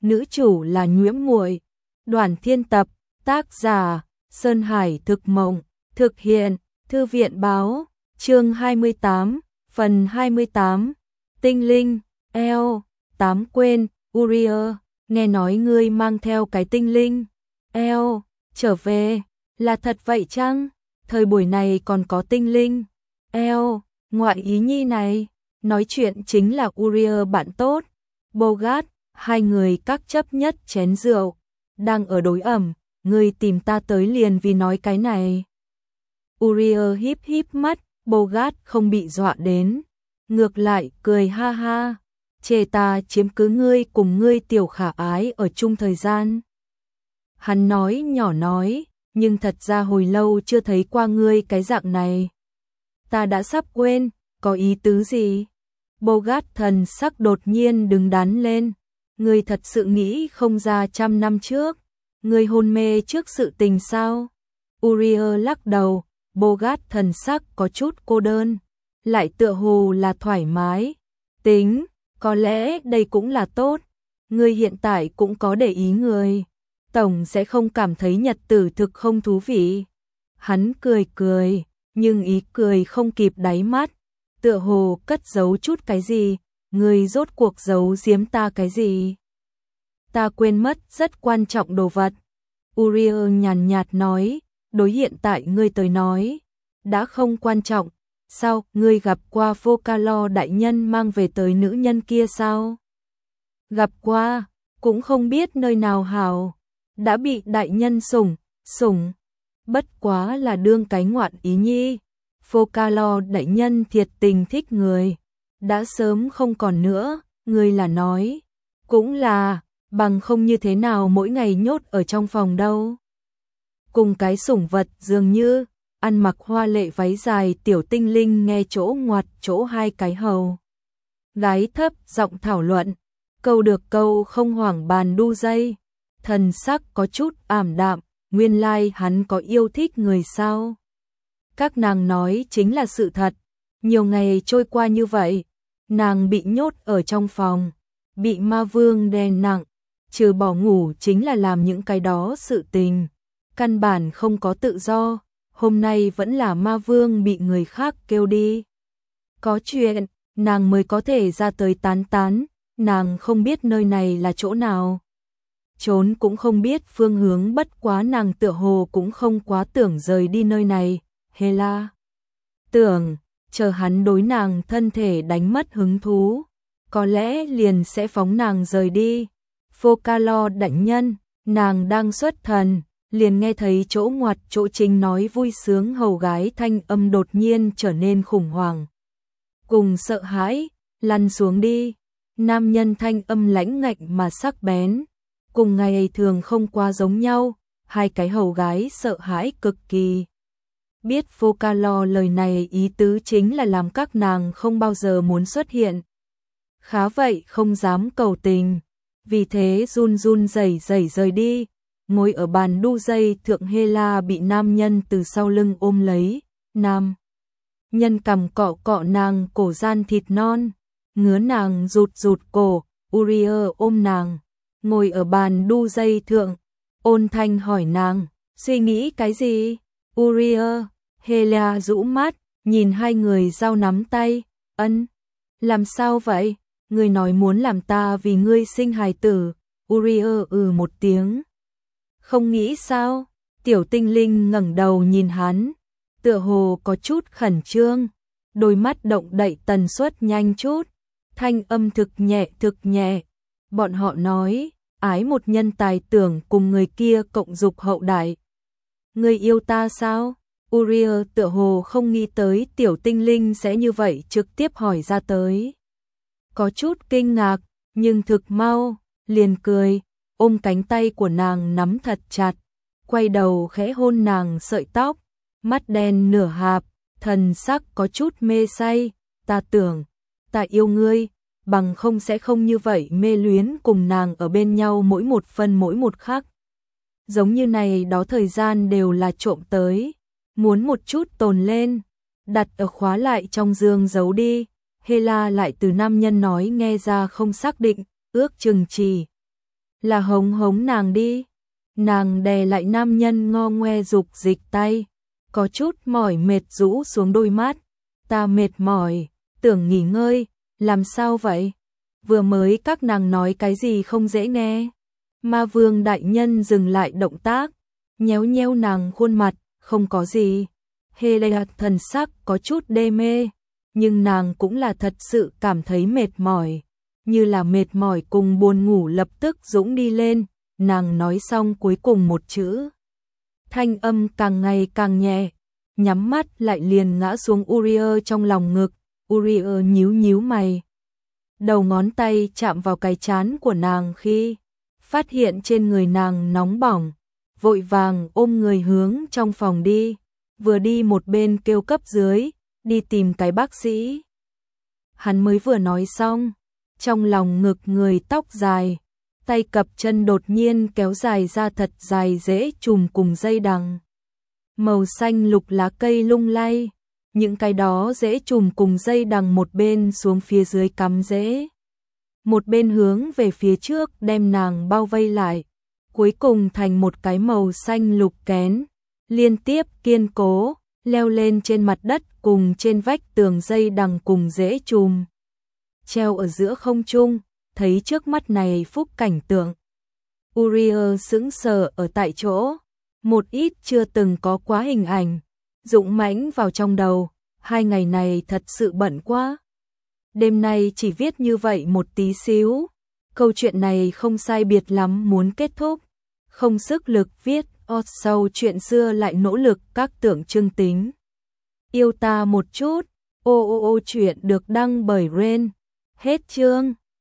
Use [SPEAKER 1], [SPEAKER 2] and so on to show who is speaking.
[SPEAKER 1] nữ chủ là Nhuễm Muội. Đoàn Thiên tập, tác giả Sơn Hải Thực Mộng, thực hiện Thư viện Báo, chương 28, phần 28. Tinh linh, eo, tám quên, Uriel, nghe nói ngươi mang theo cái tinh linh, eo, trở về, là thật vậy chăng? Thời buổi này còn có tinh linh, eo, ngoại ý nhi này, nói chuyện chính là Uriel bạn tốt, Bogart, hai người các chấp nhất chén rượu, đang ở đối ẩm, ngươi tìm ta tới liền vì nói cái này. Uriel híp híp mắt, Bogart không bị dọa đến, ngược lại cười ha ha, chê ta chiếm cứ ngươi cùng ngươi tiểu khả ái ở chung thời gian. Hắn nói nhỏ nói, nhưng thật ra hồi lâu chưa thấy qua ngươi cái dạng này. Ta đã sắp quên, có ý tứ gì? Bogart thần sắc đột nhiên đứng đắn lên, ngươi thật sự nghĩ không ra 100 năm trước, ngươi hôn mê trước sự tình sao? Uriel lắc đầu, Bogart thần sắc có chút cô đơn, lại tựa hồ là thoải mái. Tính, có lẽ đây cũng là tốt, ngươi hiện tại cũng có để ý người, tổng sẽ không cảm thấy nhật tử thực không thú vị. Hắn cười cười, nhưng ý cười không kịp đáy mắt, tựa hồ cất giấu chút cái gì, ngươi rốt cuộc giấu giếm ta cái gì? Ta quên mất rất quan trọng đồ vật. Uriel nhàn nhạt nói, đối hiện tại ngươi tới nói, đã không quan trọng. Sao, ngươi gặp qua Vocalo đại nhân mang về tới nữ nhân kia sao? Gặp qua, cũng không biết nơi nào hảo, đã bị đại nhân sủng, bất quá là đương cái ngoạn ý nhi. Vocalo đại nhân thiệt tình thích người, đã sớm không còn nữa, ngươi là nói, cũng là, bằng không như thế nào mỗi ngày nhốt ở trong phòng đâu. Cùng cái sủng vật dường như, ăn mặc hoa lệ váy dài tiểu tinh linh nghe chỗ ngoặt chỗ hai cái hầu. Gái thấp giọng thảo luận, câu được câu không hoảng bàn đu dây, thần sắc có chút ảm đạm, nguyên lai hắn có yêu thích người sao. Các nàng nói chính là sự thật, nhiều ngày trôi qua như vậy, nàng bị nhốt ở trong phòng, bị ma vương đè nặng, trừ bỏ ngủ chính là làm những cái đó sự tình, căn bản không có tự do. Hôm nay vẫn là ma vương bị người khác kêu đi. Có chuyện, nàng mới có thể ra tới tán, nàng không biết nơi này là chỗ nào. Trốn cũng không biết phương hướng, bất quá nàng tựa hồ cũng không quá tưởng rời đi nơi này. Hela tưởng, chờ hắn đối nàng thân thể đánh mất hứng thú, có lẽ liền sẽ phóng nàng rời đi. Vocalo đại nhân, nàng đang xuất thần. Liền nghe thấy chỗ ngoặt chỗ chính nói vui sướng hầu gái thanh âm đột nhiên trở nên khủng hoảng. Cùng sợ hãi, lăn xuống đi. Nam nhân thanh âm lãnh ngạnh mà sắc bén. Cùng ngày thường không quá giống nhau, hai cái hầu gái sợ hãi cực kỳ. Biết Vocalo lời này ý tứ chính là làm các nàng không bao giờ muốn xuất hiện. Khá vậy không dám cầu tình. Vì thế run run rẩy rẩy rời đi. Ngồi ở bàn đu dây thượng, Hela bị nam nhân từ sau lưng ôm lấy, nam nhân cằm cọ cọ nàng cổ gian thịt non, ngứa nàng rụt cổ. Uriel ôm nàng, ngồi ở bàn đu dây thượng, ôn thanh hỏi nàng, suy nghĩ cái gì? Uriel, Hela rũ mắt, nhìn hai người giao nắm tay, làm sao vậy? Ngươi nói muốn làm ta vì ngươi sinh hài tử. Uriel một tiếng. Không nghĩ sao? Tiểu tinh linh ngẩng đầu nhìn hắn, tựa hồ có chút khẩn trương, đôi mắt động đậy tần suất nhanh chút, thanh âm thực nhẹ. Bọn họ nói, ái một nhân tài tưởng cùng người kia cộng dục hậu đại. Ngươi yêu ta sao? Uriel tựa hồ không nghĩ tới tiểu tinh linh sẽ như vậy trực tiếp hỏi ra tới. Có chút kinh ngạc, nhưng thực mau, liền cười. Ôm cánh tay của nàng nắm thật chặt, quay đầu khẽ hôn nàng sợi tóc, mắt đen nửa hạp, thần sắc có chút mê say. Ta tưởng, ta yêu ngươi, bằng không sẽ không như vậy mê luyến cùng nàng ở bên nhau mỗi một phân mỗi một khắc. Giống như này đó thời gian đều là trộm tới, muốn một chút tồn lên, đặt ở khóa lại trong giường giấu đi. Hela lại từ nam nhân nói nghe ra không xác định, ước chừng chỉ là hống hống nàng đi. Nàng đè lại nam nhân ngo ngoe dục dịch tay, có chút mỏi mệt rũ xuống đôi mắt. Ta mệt mỏi, tưởng nghỉ ngơi, làm sao vậy? Vừa mới các nàng nói cái gì không dễ nghe. Ma vương đại nhân dừng lại động tác, nhéo nhéo nàng khuôn mặt, không có gì. Helena thần sắc có chút đê mê, nhưng nàng cũng là thật sự cảm thấy mệt mỏi, như là mệt mỏi cùng buồn ngủ lập tức dũng đi lên. Nàng nói xong cuối cùng một chữ, thanh âm càng ngày càng nhẹ, nhắm mắt lại liền ngã xuống Uriel trong lòng ngực. Uriel nhíu nhíu mày, đầu ngón tay chạm vào cái trán của nàng khi phát hiện trên người nàng nóng bỏng, vội vàng ôm người hướng trong phòng đi, vừa đi một bên kêu cấp dưới, đi tìm cái bác sĩ. Hắn mới vừa nói xong, trong lòng ngực người tóc dài, tay cặp chân đột nhiên kéo dài ra thật dài rễ chùm cùng dây đằng. Màu xanh lục lá cây lung lay, những cái đó rễ chùm cùng dây đằng một bên xuống phía dưới cắm rễ, một bên hướng về phía trước đem nàng bao vây lại, cuối cùng thành một cái màu xanh lục kén, liên tiếp kiên cố, leo lên trên mặt đất cùng trên vách tường dây đằng cùng rễ chùm. Treo ở giữa không trung, thấy trước mắt này phúc cảnh tượng. Uriel sững sờ ở tại chỗ, một ít chưa từng có quá hình ảnh, dũng mãnh vào trong đầu, 2 ngày này thật sự bận quá. Đêm nay chỉ viết như vậy một tí xíu, câu chuyện này không sai biệt lắm muốn kết thúc, không sức lực viết, sau chuyện xưa lại nỗ lực các tượng trưng tính. Yêu ta một chút, ô chuyện được đăng bởi Ren. Hết chương.